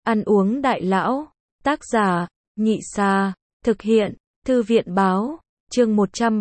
Ăn uống đại lão. Tác giả, Nhị Xà. Thực hiện, Thư viện báo. Chương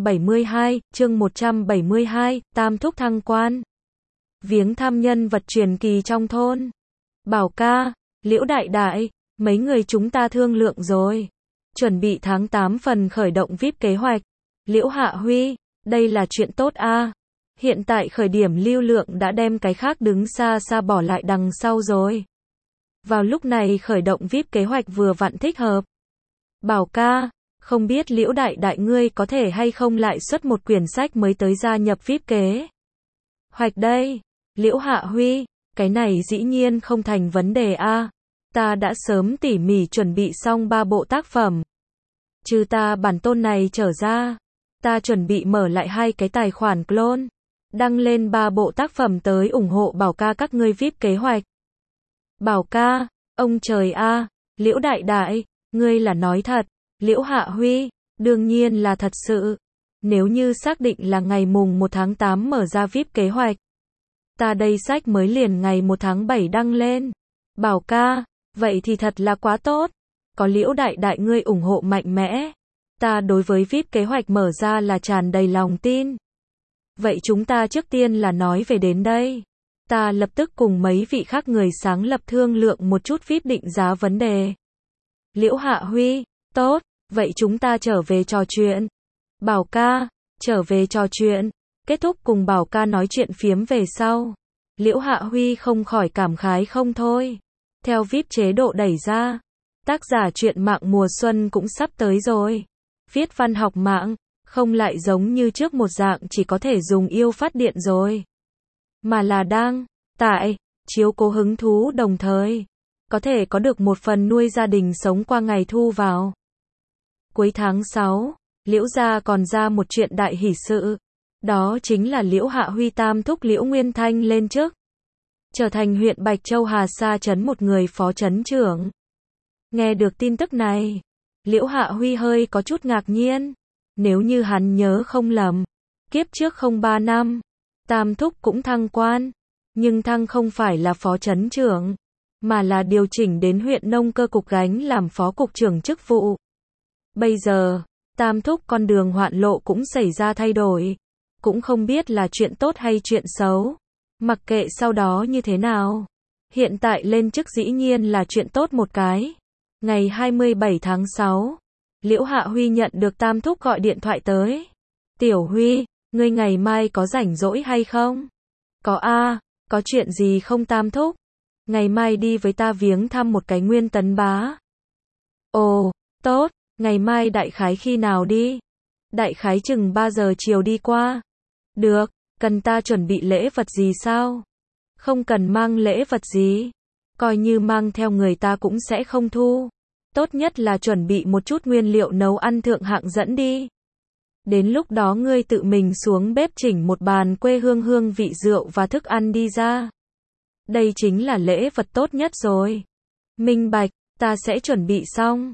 172, Tam Thúc thăng quan. Viếng thăm nhân vật truyền kỳ trong thôn. Bảo ca, Liễu đại đại, mấy người chúng ta thương lượng rồi. Chuẩn bị tháng 8 phần khởi động VIP kế hoạch. Liễu Hạ Huy, đây là chuyện tốt a. Hiện tại khởi điểm lưu lượng đã đem cái khác đứng xa xa bỏ lại đằng sau rồi. Vào lúc này khởi động VIP kế hoạch vừa vặn thích hợp. Bảo ca, không biết Liễu đại đại ngươi có thể hay không lại xuất một quyển sách mới tới gia nhập VIP kế hoạch đây. Liễu Hạ Huy, cái này dĩ nhiên không thành vấn đề a. Ta đã sớm tỉ mỉ chuẩn bị xong 3 bộ tác phẩm. Trừ ta bản tôn này trở ra, ta chuẩn bị mở lại 2 cái tài khoản clone, đăng lên 3 bộ tác phẩm tới ủng hộ Bảo ca các ngươi VIP kế hoạch. Bảo ca, ông trời a, Liễu đại đại, ngươi là nói thật. Liễu Hạ Huy, đương nhiên là thật sự. Nếu như xác định là ngày mùng 1 tháng 8 mở ra VIP kế hoạch, ta đây sách mới liền ngày 1 tháng 7 đăng lên. Bảo ca, vậy thì thật là quá tốt. Có Liễu đại đại ngươi ủng hộ mạnh mẽ, ta đối với VIP kế hoạch mở ra là tràn đầy lòng tin. Vậy chúng ta trước tiên là nói về đến đây. Ta lập tức cùng mấy vị khác người sáng lập thương lượng một chút VIP định giá vấn đề. Liễu Hạ Huy, tốt, vậy chúng ta trở về trò chuyện. Bảo ca, trở về trò chuyện. Kết thúc cùng Bảo ca nói chuyện phiếm về sau. Liễu Hạ Huy không khỏi cảm khái không thôi. Theo VIP chế độ đẩy ra, tác giả truyện mạng mùa xuân cũng sắp tới rồi. Viết văn học mạng, không lại giống như trước một dạng chỉ có thể dùng yêu phát điện rồi. Mà là đang, tại, chiếu cố hứng thú đồng thời. Có thể có được một phần nuôi gia đình sống qua ngày thu vào. Cuối tháng 6, Liễu gia còn ra một chuyện đại hỷ sự. Đó chính là Liễu Hạ Huy tam thúc Liễu Nguyên Thanh lên chức, trở thành huyện Bạch Châu Hà Sa trấn một người phó trấn trưởng. Nghe được tin tức này, Liễu Hạ Huy hơi có chút ngạc nhiên. Nếu như hắn nhớ không lầm, kiếp trước không 3 năm, tam thúc cũng thăng quan, nhưng thăng không phải là phó trấn trưởng, mà là điều chỉnh đến huyện nông cơ cục gánh làm phó cục trưởng chức vụ. Bây giờ, tam thúc con đường hoạn lộ cũng xảy ra thay đổi, cũng không biết là chuyện tốt hay chuyện xấu. Mặc kệ sau đó như thế nào, hiện tại lên chức dĩ nhiên là chuyện tốt một cái. Ngày 27 tháng 6, Liễu Hạ Huy nhận được tam thúc gọi điện thoại tới. Tiểu Huy, ngươi ngày mai có rảnh rỗi hay không? Có a, có chuyện gì không tam thúc? Ngày mai đi với ta viếng thăm một cái Nguyên Tấn bá. Ồ, tốt, ngày mai đại khái khi nào đi? Đại khái chừng 3 giờ chiều đi qua. Được, cần ta chuẩn bị lễ vật gì sao? Không cần mang lễ vật gì. Coi như mang theo người ta cũng sẽ không thu. Tốt nhất là chuẩn bị một chút nguyên liệu nấu ăn thượng hạng dẫn đi. Đến lúc đó ngươi tự mình xuống bếp chỉnh một bàn quê hương hương vị rượu và thức ăn đi ra. Đây chính là lễ vật tốt nhất rồi. Minh bạch, ta sẽ chuẩn bị xong.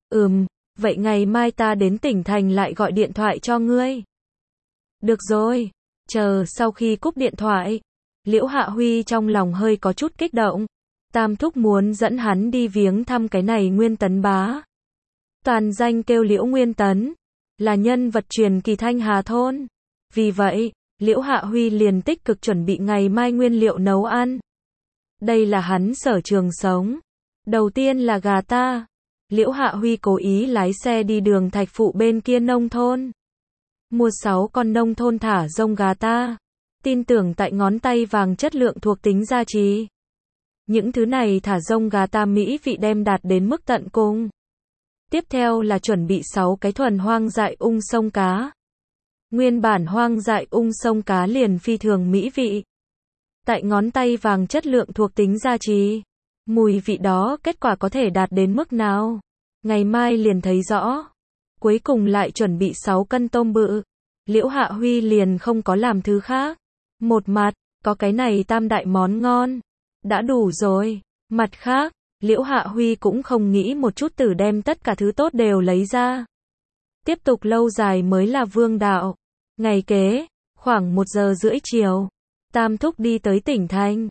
Vậy ngày mai ta đến tỉnh thành lại gọi điện thoại cho ngươi. Được rồi, chờ sau khi cúp điện thoại, Liễu Hạ Huy trong lòng hơi có chút kích động. Tam thúc muốn dẫn hắn đi viếng thăm cái này Nguyên Tấn bá. Toàn danh kêu Liễu Nguyên Tấn, là nhân vật truyền kỳ Thanh Hà thôn. Vì vậy, Liễu Hạ Huy liền tích cực chuẩn bị ngày mai nguyên liệu nấu ăn. Đây là hắn sở trường sống. Đầu tiên là gà ta. Liễu Hạ Huy cố ý lái xe đi đường Thạch Phụ bên kia nông thôn, mua 6 con nông thôn thả rông gà ta. Tin tưởng tại ngón tay vàng chất lượng thuộc tính gia trì. Những thứ này thả rông gà ta mỹ vị đem đạt đến mức tận cùng. Tiếp theo là chuẩn bị 6 cái thuần hoang dại ung sông cá. Nguyên bản hoang dại ung sông cá liền phi thường mỹ vị. Tại ngón tay vàng chất lượng thuộc tính gia trì. Mùi vị đó kết quả có thể đạt đến mức nào? Ngày mai liền thấy rõ. Cuối cùng lại chuẩn bị 6 cân tôm bự. Liễu Hạ Huy liền không có làm thứ khác. Một mặt, có cái này tam đại món ngon. Đã đủ rồi. Mặt khác, Liễu Hạ Huy cũng không nghĩ một chút từ đem tất cả thứ tốt đều lấy ra. Tiếp tục lâu dài mới là vương đạo. Ngày kế, khoảng 1 giờ rưỡi chiều, tam thúc đi tới tỉnh thành.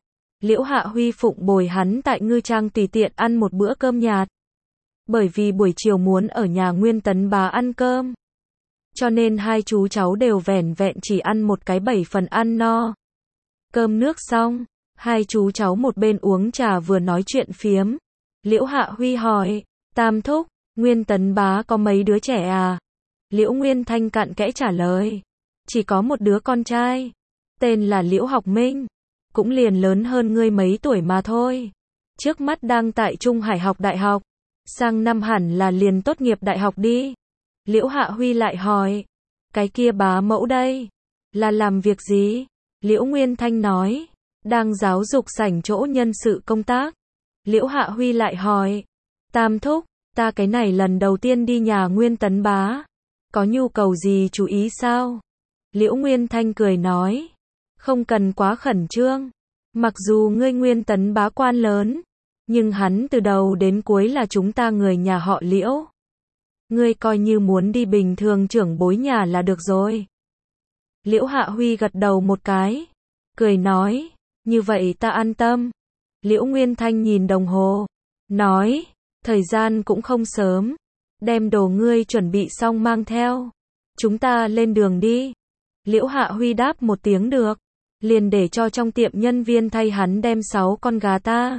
Liễu Hạ Huy phụng bồi hắn tại ngư trang tùy tiện ăn một bữa cơm nhạt. Bởi vì buổi chiều muốn ở nhà Nguyên Tấn Bá ăn cơm. Cho nên hai chú cháu đều vẻn vẹn chỉ ăn một cái 7 phần ăn no. Cơm nước xong, hai chú cháu một bên uống trà vừa nói chuyện phiếm. Liễu Hạ Huy hỏi, Tam thúc, Nguyên Tấn Bá có mấy đứa trẻ à? Liễu Nguyên Thanh cặn kẽ trả lời, chỉ có một đứa con trai, tên là Liễu Học Minh, cũng liền lớn hơn ngươi mấy tuổi mà thôi. Trước mắt đang tại Trung Hải học đại học, sang năm hẳn là liền tốt nghiệp đại học đi. Liễu Hạ Huy lại hỏi, cái kia bá mẫu đây, là làm việc gì? Liễu Nguyên Thanh nói, đang giáo dục sảnh chỗ nhân sự công tác. Liễu Hạ Huy lại hỏi, Tam thúc, ta cái này lần đầu tiên đi nhà Nguyên Tấn Bá, có nhu cầu gì chú ý sao? Liễu Nguyên Thanh cười nói, không cần quá khẩn trương, mặc dù ngươi Nguyên Tấn Bá quan lớn, nhưng hắn từ đầu đến cuối là chúng ta người nhà họ Liễu. Ngươi coi như muốn đi bình thường trưởng bối nhà là được rồi. Liễu Hạ Huy gật đầu một cái, cười nói, như vậy ta an tâm. Liễu Nguyên Thanh nhìn đồng hồ, nói, thời gian cũng không sớm, đem đồ ngươi chuẩn bị xong mang theo, chúng ta lên đường đi. Liễu Hạ Huy đáp một tiếng được, liền để cho trong tiệm nhân viên thay hắn đem 6 con gà ta,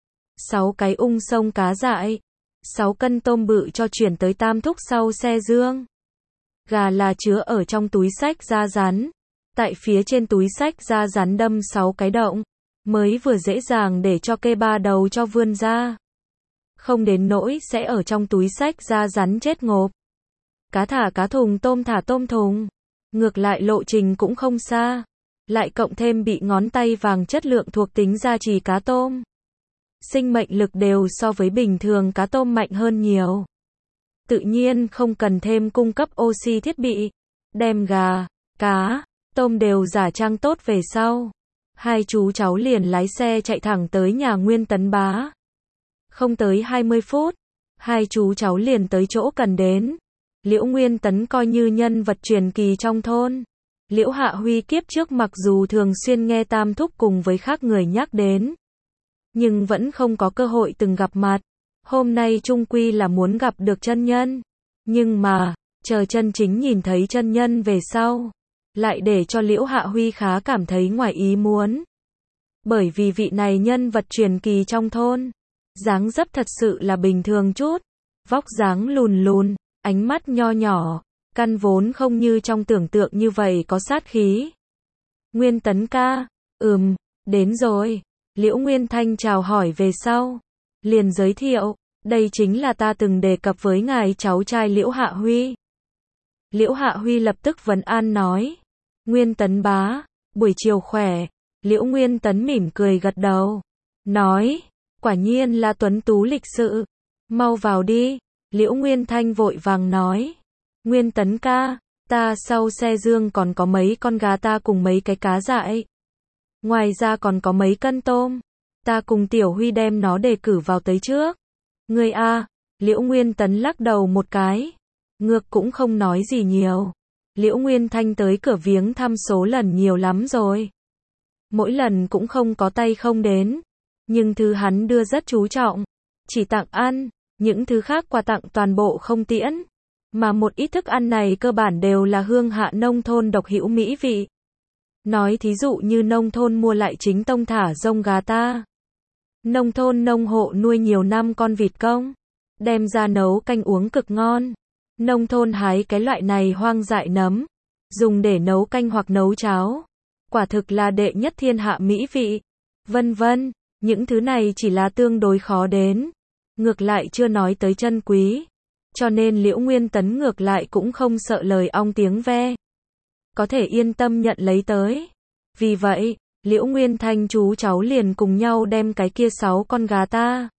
6 cái ung sông cá dại, 6 cân tôm bự cho chuyển tới Tam thúc sau xe dương. Gà là chứa ở trong túi xách da rắn, tại phía trên túi xách da rắn đâm 6 cái động, mới vừa dễ dàng để cho kê ba đầu cho vươn ra. Không đến nỗi sẽ ở trong túi xách da rắn chết ngộp. Cá thả cá thùng, tôm thả tôm thùng. Ngược lại lộ trình cũng không xa. Lại cộng thêm bị ngón tay vàng chất lượng thuộc tính gia trì cá tôm. Sinh mệnh lực đều so với bình thường cá tôm mạnh hơn nhiều. Tự nhiên không cần thêm cung cấp oxy thiết bị. Đem gà, cá, tôm đều giả trang tốt về sau. Hai chú cháu liền lái xe chạy thẳng tới nhà Nguyên Tấn Bá. Không tới 20 phút, hai chú cháu liền tới chỗ cần đến. Liễu Nguyên Tấn coi như nhân vật truyền kỳ trong thôn. Liễu Hạ Huy kiếp trước mặc dù thường xuyên nghe Tam thúc cùng với khác người nhắc đến, nhưng vẫn không có cơ hội từng gặp mặt. Hôm nay chung quy là muốn gặp được chân nhân. Nhưng mà, chờ chân chính nhìn thấy chân nhân về sau, lại để cho Liễu Hạ Huy khá cảm thấy ngoài ý muốn. Bởi vì vị này nhân vật truyền kỳ trong thôn, dáng dấp thật sự là bình thường chút, vóc dáng lùn lùn, ánh mắt nho nhỏ, căn vốn không như trong tưởng tượng như vậy có sát khí. Nguyên Tấn ca, đến rồi. Liễu Nguyên Thanh chào hỏi về sau, liền giới thiệu, đây chính là ta từng đề cập với ngài cháu trai Liễu Hạ Huy. Liễu Hạ Huy lập tức vấn an nói, Nguyên Tấn Bá, buổi chiều khỏe. Liễu Nguyên Tấn mỉm cười gật đầu, nói, quả nhiên là tuấn tú lịch sự, mau vào đi. Liễu Nguyên Thanh vội vàng nói, Nguyên Tấn ca, ta sau xe dương còn có mấy con gà ta cùng mấy cái cá dại. Ngoài ra còn có mấy cân tôm, ta cùng Tiểu Huy đem nó đề cử vào tới trước. Ngươi a, Liễu Nguyên Tấn lắc đầu một cái, ngược cũng không nói gì nhiều. Liễu Nguyên Thanh tới cửa viếng thăm số lần nhiều lắm rồi. Mỗi lần cũng không có tay không đến, nhưng thứ hắn đưa rất chú trọng, chỉ tặng ăn, những thứ khác quà tặng toàn bộ không tiễn, mà một ít thức ăn này cơ bản đều là hương hạ nông thôn độc hữu mỹ vị. Nói thí dụ như nông thôn mua lại chính tông thả rông gà ta, nông thôn nông hộ nuôi nhiều năm con vịt công, đem ra nấu canh uống cực ngon. Nông thôn hái cái loại này hoang dại nấm, dùng để nấu canh hoặc nấu cháo, quả thực là đệ nhất thiên hạ mỹ vị, vân vân. Những thứ này chỉ là tương đối khó đến, ngược lại chưa nói tới chân quý, cho nên Liễu Nguyên Tấn ngược lại cũng không sợ lời ong tiếng ve, có thể yên tâm nhận lấy tới. Vì vậy, Liễu Nguyên Thanh chú cháu liền cùng nhau đem cái kia 6 con gà ta,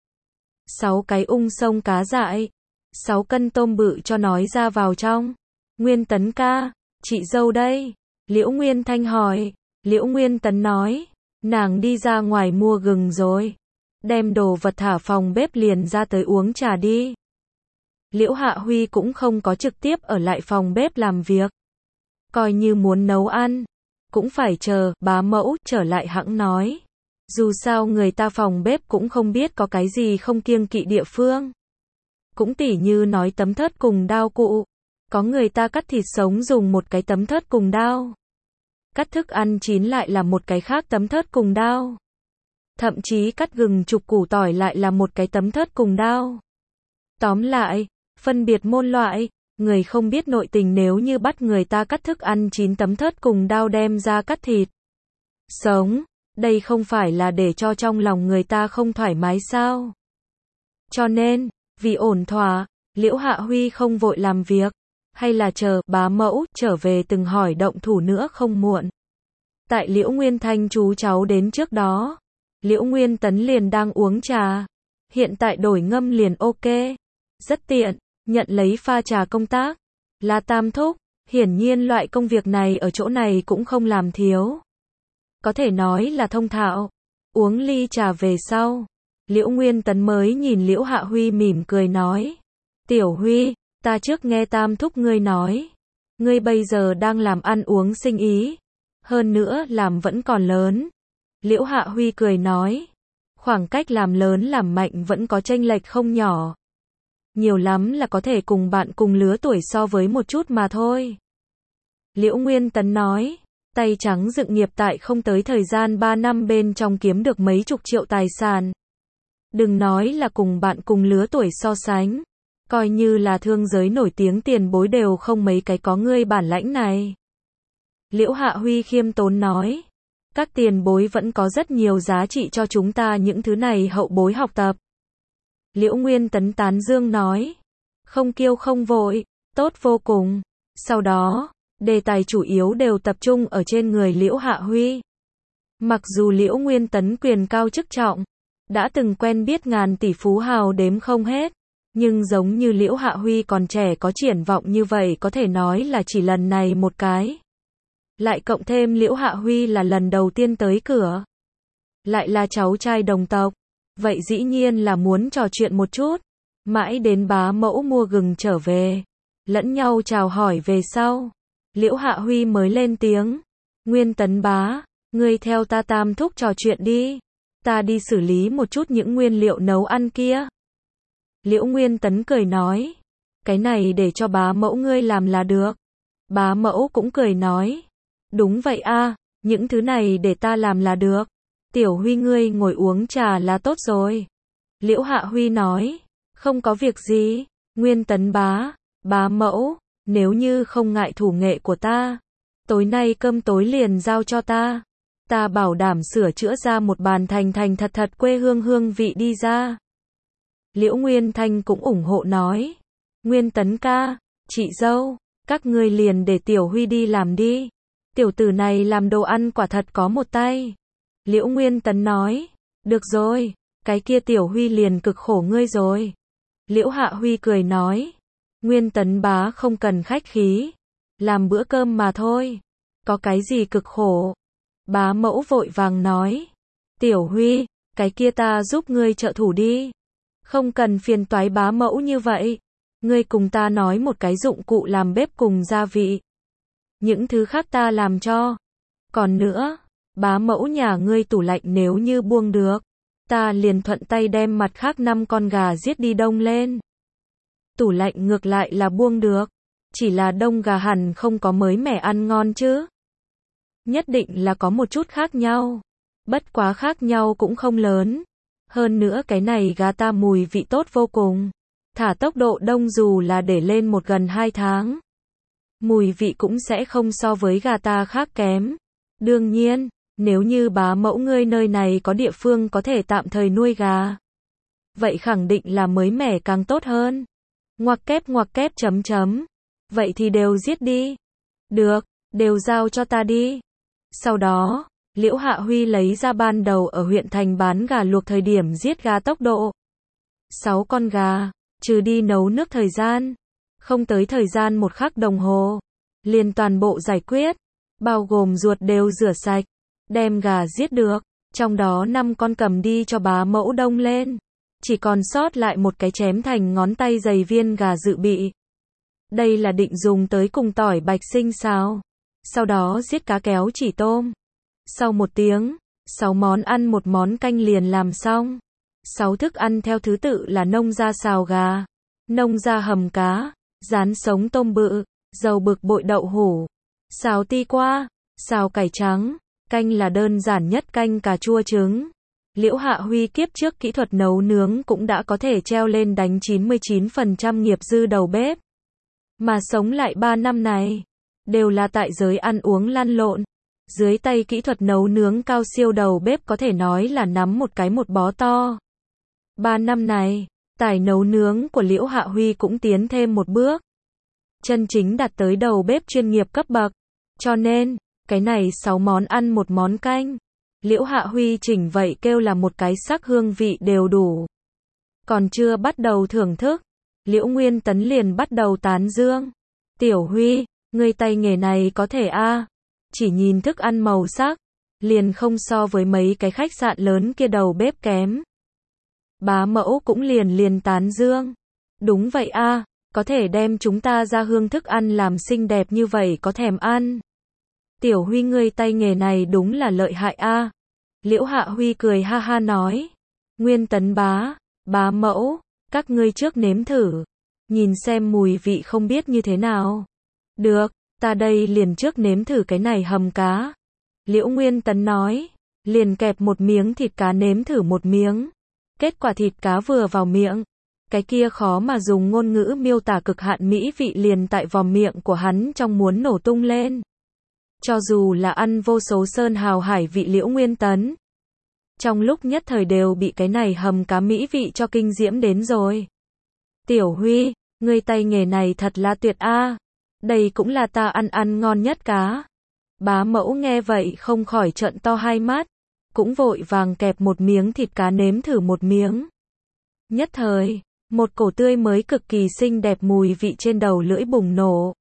6 cái ung sông cá dại, 6 cân tôm bự cho nói ra vào trong. Nguyên Tấn ca, chị dâu đây. Liễu Nguyên Thanh hỏi. Liễu Nguyên Tấn nói, nàng đi ra ngoài mua gừng rồi, đem đồ vật thả phòng bếp liền ra tới uống trà đi. Liễu Hạ Huy cũng không có trực tiếp ở lại phòng bếp làm việc, coi như muốn nấu ăn, cũng phải chờ bá mẫu trở lại hẵng nói. Dù sao người ta phòng bếp cũng không biết có cái gì không kiêng kỵ địa phương. Cũng tỉ như nói tấm thớt cùng dao cụ. Có người ta cắt thịt sống dùng một cái tấm thớt cùng dao. Cắt thức ăn chín lại là một cái khác tấm thớt cùng dao. Thậm chí cắt gừng chục củ tỏi lại là một cái tấm thớt cùng dao. Tóm lại, phân biệt môn loại, người không biết nội tình nếu như bắt người ta cắt thức ăn chín tấm thớt cùng dao đem ra cắt thịt sống, đây không phải là để cho trong lòng người ta không thoải mái sao? Cho nên, vì ổn thỏa, Liễu Hạ Huy không vội làm việc, hay là chờ bá mẫu trở về từng hỏi động thủ nữa không muộn. Tại Liễu Nguyên Thanh chú cháu đến trước đó, Liễu Nguyên Tấn liền đang uống trà, hiện tại đổi ngâm liền ok, rất tiện, nhận lấy pha trà công tác, là tam thúc, hiển nhiên loại công việc này ở chỗ này cũng không làm thiếu. Có thể nói là thông thạo. Uống ly trà về sau, Liễu Nguyên Tấn mới nhìn Liễu Hạ Huy mỉm cười nói. Tiểu Huy, ta trước nghe tam thúc ngươi nói. Ngươi bây giờ đang làm ăn uống sinh ý. Hơn nữa làm vẫn còn lớn. Liễu Hạ Huy cười nói. Khoảng cách làm lớn làm mạnh vẫn có chênh lệch không nhỏ. Nhiều lắm là có thể cùng bạn cùng lứa tuổi so với một chút mà thôi. Liễu Nguyên Tấn nói. Tay trắng dựng nghiệp tại không tới thời gian 3 năm bên trong kiếm được mấy chục triệu tài sản. Đừng nói là cùng bạn cùng lứa tuổi so sánh. Coi như là thương giới nổi tiếng tiền bối đều không mấy cái có ngươi bản lãnh này. Liễu Hạ Huy khiêm tốn nói. Các tiền bối vẫn có rất nhiều giá trị cho chúng ta những thứ này hậu bối học tập. Liễu Nguyên Tấn tán dương nói. Không kiêu không vội, tốt vô cùng. Sau đó, đề tài chủ yếu đều tập trung ở trên người Liễu Hạ Huy. Mặc dù Liễu Nguyên Tấn quyền cao chức trọng, đã từng quen biết ngàn tỷ phú hào đếm không hết, nhưng giống như Liễu Hạ Huy còn trẻ có triển vọng như vậy có thể nói là chỉ lần này một cái. Lại cộng thêm Liễu Hạ Huy là lần đầu tiên tới cửa. Lại là cháu trai đồng tộc. Vậy dĩ nhiên là muốn trò chuyện một chút. Mãi đến bá mẫu mua gừng trở về. Lẫn nhau chào hỏi về sau. Liễu Hạ Huy mới lên tiếng. Nguyên Tấn bá, ngươi theo ta tam thúc trò chuyện đi. Ta đi xử lý một chút những nguyên liệu nấu ăn kia. Liễu Nguyên Tấn cười nói. Cái này để cho bá mẫu ngươi làm là được. Bá mẫu cũng cười nói. Đúng vậy a, những thứ này để ta làm là được. Tiểu Huy ngươi ngồi uống trà là tốt rồi. Liễu Hạ Huy nói. Không có việc gì. Nguyên Tấn bá, bá mẫu, nếu như không ngại thủ nghệ của ta, tối nay cơm tối liền giao cho ta. Ta bảo đảm sửa chữa ra một bàn thành thành thật thật quê hương hương vị đi ra. Liễu Nguyên Thanh cũng ủng hộ nói. Nguyên Tấn ca, chị dâu, các ngươi liền để Tiểu Huy đi làm đi. Tiểu tử này làm đồ ăn quả thật có một tay. Liễu Nguyên Tấn nói. Được rồi, cái kia Tiểu Huy liền cực khổ ngươi rồi. Liễu Hạ Huy cười nói. Nguyên Tấn bá không cần khách khí. Làm bữa cơm mà thôi. Có cái gì cực khổ. Bá mẫu vội vàng nói. Tiểu Huy, cái kia ta giúp ngươi trợ thủ đi. Không cần phiền toái bá mẫu như vậy. Ngươi cùng ta nói một cái dụng cụ làm bếp cùng gia vị. Những thứ khác ta làm cho. Còn nữa, bá mẫu nhà ngươi tủ lạnh nếu như buông được, ta liền thuận tay đem mặt khác 5 con gà giết đi đông lên. Tủ lạnh ngược lại là buông được, chỉ là đông gà hẳn không có mới mẻ ăn ngon chứ. Nhất định là có một chút khác nhau. Bất quá khác nhau cũng không lớn. Hơn nữa cái này gà ta mùi vị tốt vô cùng. Thả tốc độ đông dù là để lên một gần 2 tháng. Mùi vị cũng sẽ không so với gà ta khác kém. Đương nhiên, nếu như bá mẫu ngươi nơi này có địa phương có thể tạm thời nuôi gà, vậy khẳng định là mới mẻ càng tốt hơn. Ngoặc kép chấm chấm. Vậy thì đều giết đi. Được, đều giao cho ta đi. Sau đó, Liễu Hạ Huy lấy ra ban đầu ở huyện thành bán gà luộc thời điểm giết gà tốc độ. 6 con gà, trừ đi nấu nước thời gian. Không tới thời gian 1 khắc đồng hồ. Liền toàn bộ giải quyết. Bao gồm ruột đều rửa sạch. Đem gà giết được. Trong đó 5 con cầm đi cho bá mẫu đông lên. Chỉ còn sót lại một cái chém thành ngón tay dày viên gà dự bị. Đây là định dùng tới cùng tỏi bạch sinh xào. Sau đó giết cá kéo chỉ tôm. Sau 1 tiếng, 6 món ăn một món canh liền làm xong. 6 thức ăn theo thứ tự là nông gia xào gà, nông gia hầm cá, rán sống tôm bự, dầu bực bội đậu hũ, xào ti qua, xào cải trắng, canh là đơn giản nhất canh cà chua trứng. Liễu Hạ Huy kiếp trước kỹ thuật nấu nướng cũng đã có thể treo lên đánh 99% nghiệp dư đầu bếp. Mà sống lại 3 năm này, đều là tại giới ăn uống lăn lộn. Dưới tay kỹ thuật nấu nướng cao siêu đầu bếp có thể nói là nắm một cái một bó to. 3 năm này, tài nấu nướng của Liễu Hạ Huy cũng tiến thêm một bước. Chân chính đạt tới đầu bếp chuyên nghiệp cấp bậc. Cho nên, cái này 6 món ăn một món canh. Liễu Hạ Huy chỉnh vậy kêu là một cái sắc hương vị đều đủ. Còn chưa bắt đầu thưởng thức, Liễu Nguyên Tấn liền bắt đầu tán dương. Tiểu Huy, ngươi tay nghề này có thể a, chỉ nhìn thức ăn màu sắc, liền không so với mấy cái khách sạn lớn kia đầu bếp kém. Bá mẫu cũng liền tán dương. Đúng vậy a, có thể đem chúng ta ra hương thức ăn làm xinh đẹp như vậy có thèm ăn. Tiểu Huy ngươi tay nghề này đúng là lợi hại a. Liễu Hạ Huy cười ha ha nói. Nguyên Tấn bá mẫu, các ngươi trước nếm thử. Nhìn xem mùi vị không biết như thế nào. Được, ta đây liền trước nếm thử cái này hầm cá. Liễu Nguyên Tấn nói. Liền kẹp một miếng thịt cá nếm thử một miếng. Kết quả thịt cá vừa vào miệng. Cái kia khó mà dùng ngôn ngữ miêu tả cực hạn mỹ vị liền tại vòm miệng của hắn trong muốn nổ tung lên. Cho dù là ăn vô số sơn hào hải vị Liễu Nguyên Tấn, trong lúc nhất thời đều bị cái này hầm cá mỹ vị cho kinh diễm đến rồi. Tiểu Huy, ngươi tay nghề này thật là tuyệt a. Đây cũng là ta ăn ngon nhất cá. Bá mẫu nghe vậy không khỏi trợn to hai mắt, cũng vội vàng kẹp một miếng thịt cá nếm thử một miếng. Nhất thời, một cổ tươi mới cực kỳ xinh đẹp mùi vị trên đầu lưỡi bùng nổ.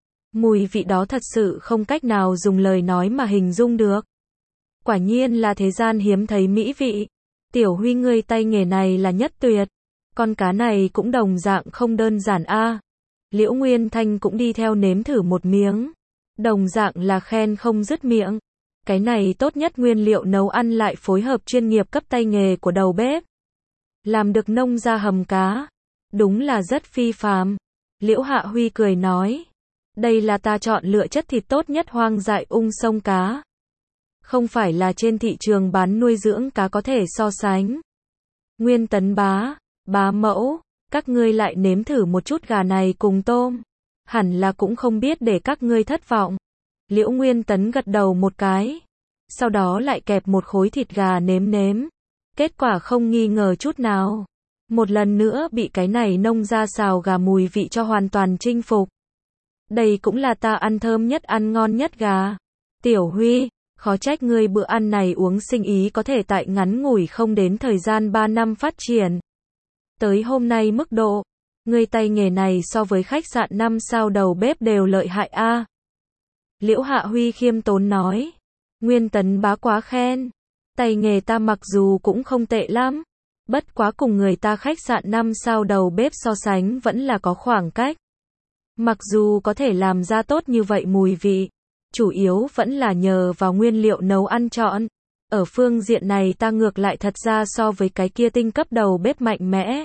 Mùi vị đó thật sự không cách nào dùng lời nói mà hình dung được. Quả nhiên là thế gian hiếm thấy mỹ vị. Tiểu Huy ngươi tay nghề này là nhất tuyệt. Con cá này cũng đồng dạng không đơn giản a. Liễu Nguyên Thanh cũng đi theo nếm thử một miếng. Đồng dạng là khen không dứt miệng. Cái này tốt nhất nguyên liệu nấu ăn lại phối hợp chuyên nghiệp cấp tay nghề của đầu bếp. Làm được nông gia hầm cá. Đúng là rất phi phàm. Liễu Hạ Huy cười nói. Đây là ta chọn lựa chất thịt tốt nhất hoang dại sông cá. Không phải là trên thị trường bán nuôi dưỡng cá có thể so sánh. Nguyên Tấn bá mẫu, các ngươi lại nếm thử một chút gà này cùng tôm. Hẳn là cũng không biết để các ngươi thất vọng. Liễu Nguyên Tấn gật đầu một cái. Sau đó lại kẹp một khối thịt gà nếm. Kết quả không nghi ngờ chút nào. Một lần nữa bị cái này nông gia xào gà mùi vị cho hoàn toàn chinh phục. Đây cũng là ta ăn thơm nhất ăn ngon nhất gà. Tiểu Huy, khó trách ngươi bữa ăn này uống sinh ý có thể tại ngắn ngủi không đến thời gian 3 năm phát triển. Tới hôm nay mức độ, ngươi tay nghề này so với khách sạn 5 sao đầu bếp đều lợi hại a. Liễu Hạ Huy khiêm tốn nói. Nguyên Tấn bá quá khen. Tay nghề ta mặc dù cũng không tệ lắm. Bất quá cùng người ta khách sạn 5 sao đầu bếp so sánh vẫn là có khoảng cách. Mặc dù có thể làm ra tốt như vậy mùi vị, chủ yếu vẫn là nhờ vào nguyên liệu nấu ăn chọn. Ở phương diện này ta ngược lại thật ra so với cái kia tinh cấp đầu bếp mạnh mẽ.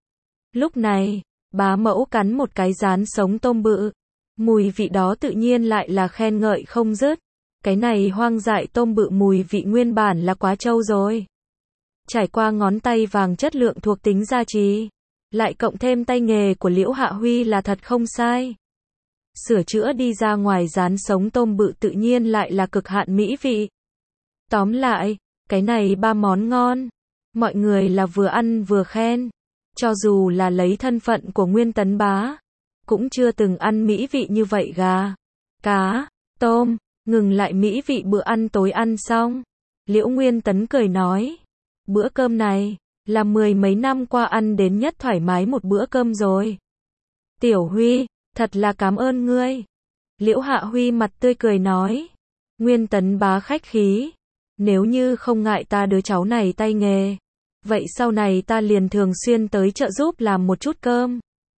Lúc này, bá mẫu cắn một cái rán sống tôm bự. Mùi vị đó tự nhiên lại là khen ngợi không dứt. Cái này hoang dại tôm bự mùi vị nguyên bản là quá trâu rồi. Trải qua ngón tay vàng chất lượng thuộc tính gia trì. Lại cộng thêm tay nghề của Liễu Hạ Huy là thật không sai. Sửa chữa đi ra ngoài rán sống tôm bự tự nhiên lại là cực hạn mỹ vị. Tóm lại, cái này 3 món ngon. Mọi người là vừa ăn vừa khen. Cho dù là lấy thân phận của Nguyên Tấn bá, cũng chưa từng ăn mỹ vị như vậy gà, cá, tôm. Ngừng lại mỹ vị bữa ăn tối ăn xong. Liễu Nguyên Tấn cười nói. Bữa cơm này, là 10 mấy năm qua ăn đến nhất thoải mái một bữa cơm rồi. Tiểu Huy, thật là cảm ơn ngươi. Liễu Hạ Huy mặt tươi cười nói. Nguyên Tấn bá khách khí. Nếu như không ngại ta đứa cháu này tay nghề, vậy sau này ta liền thường xuyên tới trợ giúp làm một chút cơm.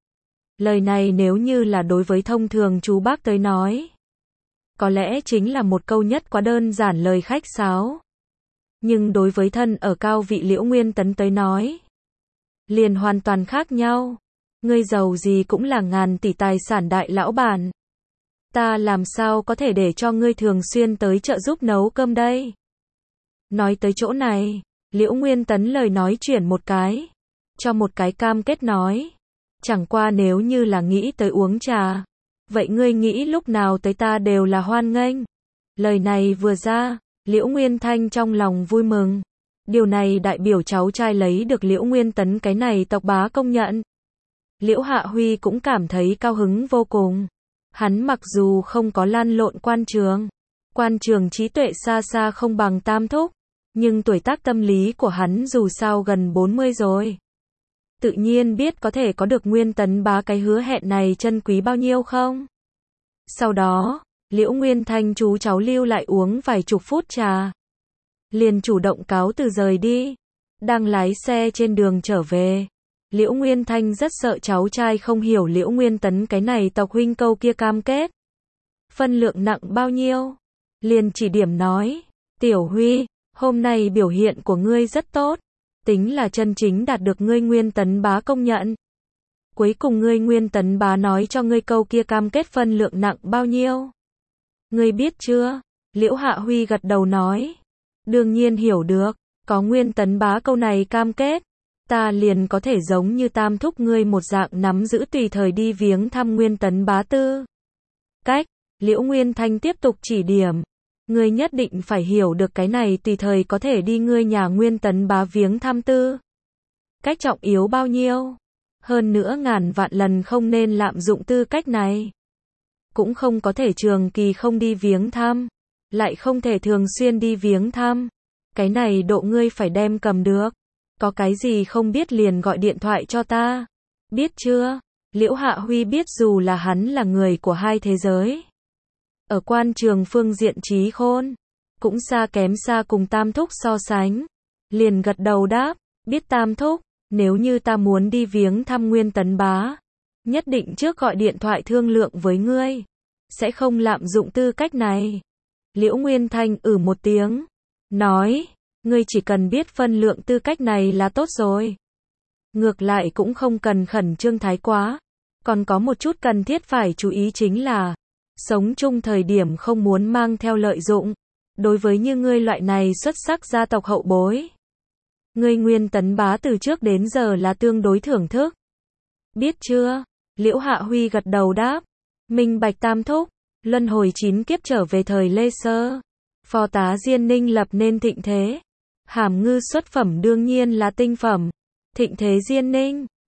Lời này nếu như là đối với thông thường chú bác tới nói, có lẽ chính là một câu nhất quá đơn giản lời khách sáo. Nhưng đối với thân ở cao vị Liễu Nguyên Tấn tới nói, liền hoàn toàn khác nhau. Ngươi giàu gì cũng là ngàn tỷ tài sản đại lão bản. Ta làm sao có thể để cho ngươi thường xuyên tới trợ giúp nấu cơm đây? Nói tới chỗ này, Liễu Nguyên Tấn lời nói chuyển một cái, cho một cái cam kết nói. Chẳng qua nếu như là nghĩ tới uống trà, vậy ngươi nghĩ lúc nào tới ta đều là hoan nghênh. Lời này vừa ra, Liễu Nguyên Thanh trong lòng vui mừng. Điều này đại biểu cháu trai lấy được Liễu Nguyên Tấn cái này tộc bá công nhận. Liễu Hạ Huy cũng cảm thấy cao hứng vô cùng. Hắn mặc dù không có lăn lộn quan trường trí tuệ xa xa không bằng Tam Thúc, nhưng tuổi tác tâm lý của hắn dù sao gần 40 rồi. Tự nhiên biết có thể có được Nguyên Tấn bá cái hứa hẹn này chân quý bao nhiêu không? Sau đó, Liễu Nguyên Thanh chú cháu lưu lại uống vài chục phút trà, liền chủ động cáo từ rời đi. Đang lái xe trên đường trở về, Liễu Nguyên Thanh rất sợ cháu trai không hiểu Liễu Nguyên Tấn cái này tộc huynh câu kia cam kết. Phân lượng nặng bao nhiêu? Liền chỉ điểm nói, Tiểu Huy, hôm nay biểu hiện của ngươi rất tốt, tính là chân chính đạt được ngươi Nguyên Tấn bá công nhận. Cuối cùng ngươi Nguyên Tấn bá nói cho ngươi câu kia cam kết phân lượng nặng bao nhiêu? Ngươi biết chưa? Liễu Hạ Huy gật đầu nói, đương nhiên hiểu được, có Nguyên Tấn bá câu này cam kết, ta liền có thể giống như Tam Thúc ngươi một dạng nắm giữ tùy thời đi viếng thăm Nguyên Tấn bá tư. Cách, Liễu Nguyên Thanh tiếp tục chỉ điểm, ngươi nhất định phải hiểu được cái này tùy thời có thể đi ngươi nhà Nguyên Tấn bá viếng thăm tư. Cách trọng yếu bao nhiêu? Hơn nữa ngàn vạn lần không nên lạm dụng tư cách này. Cũng không có thể trường kỳ không đi viếng thăm, lại không thể thường xuyên đi viếng thăm. Cái này độ ngươi phải đem cầm được. Có cái gì không biết liền gọi điện thoại cho ta. Biết chưa? Liễu Hạ Huy biết dù là hắn là người của hai thế giới. Ở quan trường phương diện trí khôn, cũng xa kém xa cùng Tam Thúc so sánh. Liền gật đầu đáp, biết Tam Thúc, nếu như ta muốn đi viếng thăm Nguyên Tấn bá, nhất định trước gọi điện thoại thương lượng với ngươi, sẽ không lạm dụng tư cách này. Liễu Nguyên Thanh một tiếng, nói, ngươi chỉ cần biết phân lượng tư cách này là tốt rồi. Ngược lại cũng không cần khẩn trương thái quá. Còn có một chút cần thiết phải chú ý chính là, sống chung thời điểm không muốn mang theo lợi dụng. Đối với như ngươi loại này xuất sắc gia tộc hậu bối, ngươi Nguyên Tấn bá từ trước đến giờ là tương đối thưởng thức. Biết chưa? Liễu Hạ Huy gật đầu đáp, minh bạch Tam Thúc. Luân hồi 9 kiếp trở về thời Lê Sơ, phò tá Diên Ninh lập nên thịnh thế. Hàm Ngư xuất phẩm đương nhiên là tinh phẩm. Thịnh thế Diên Ninh,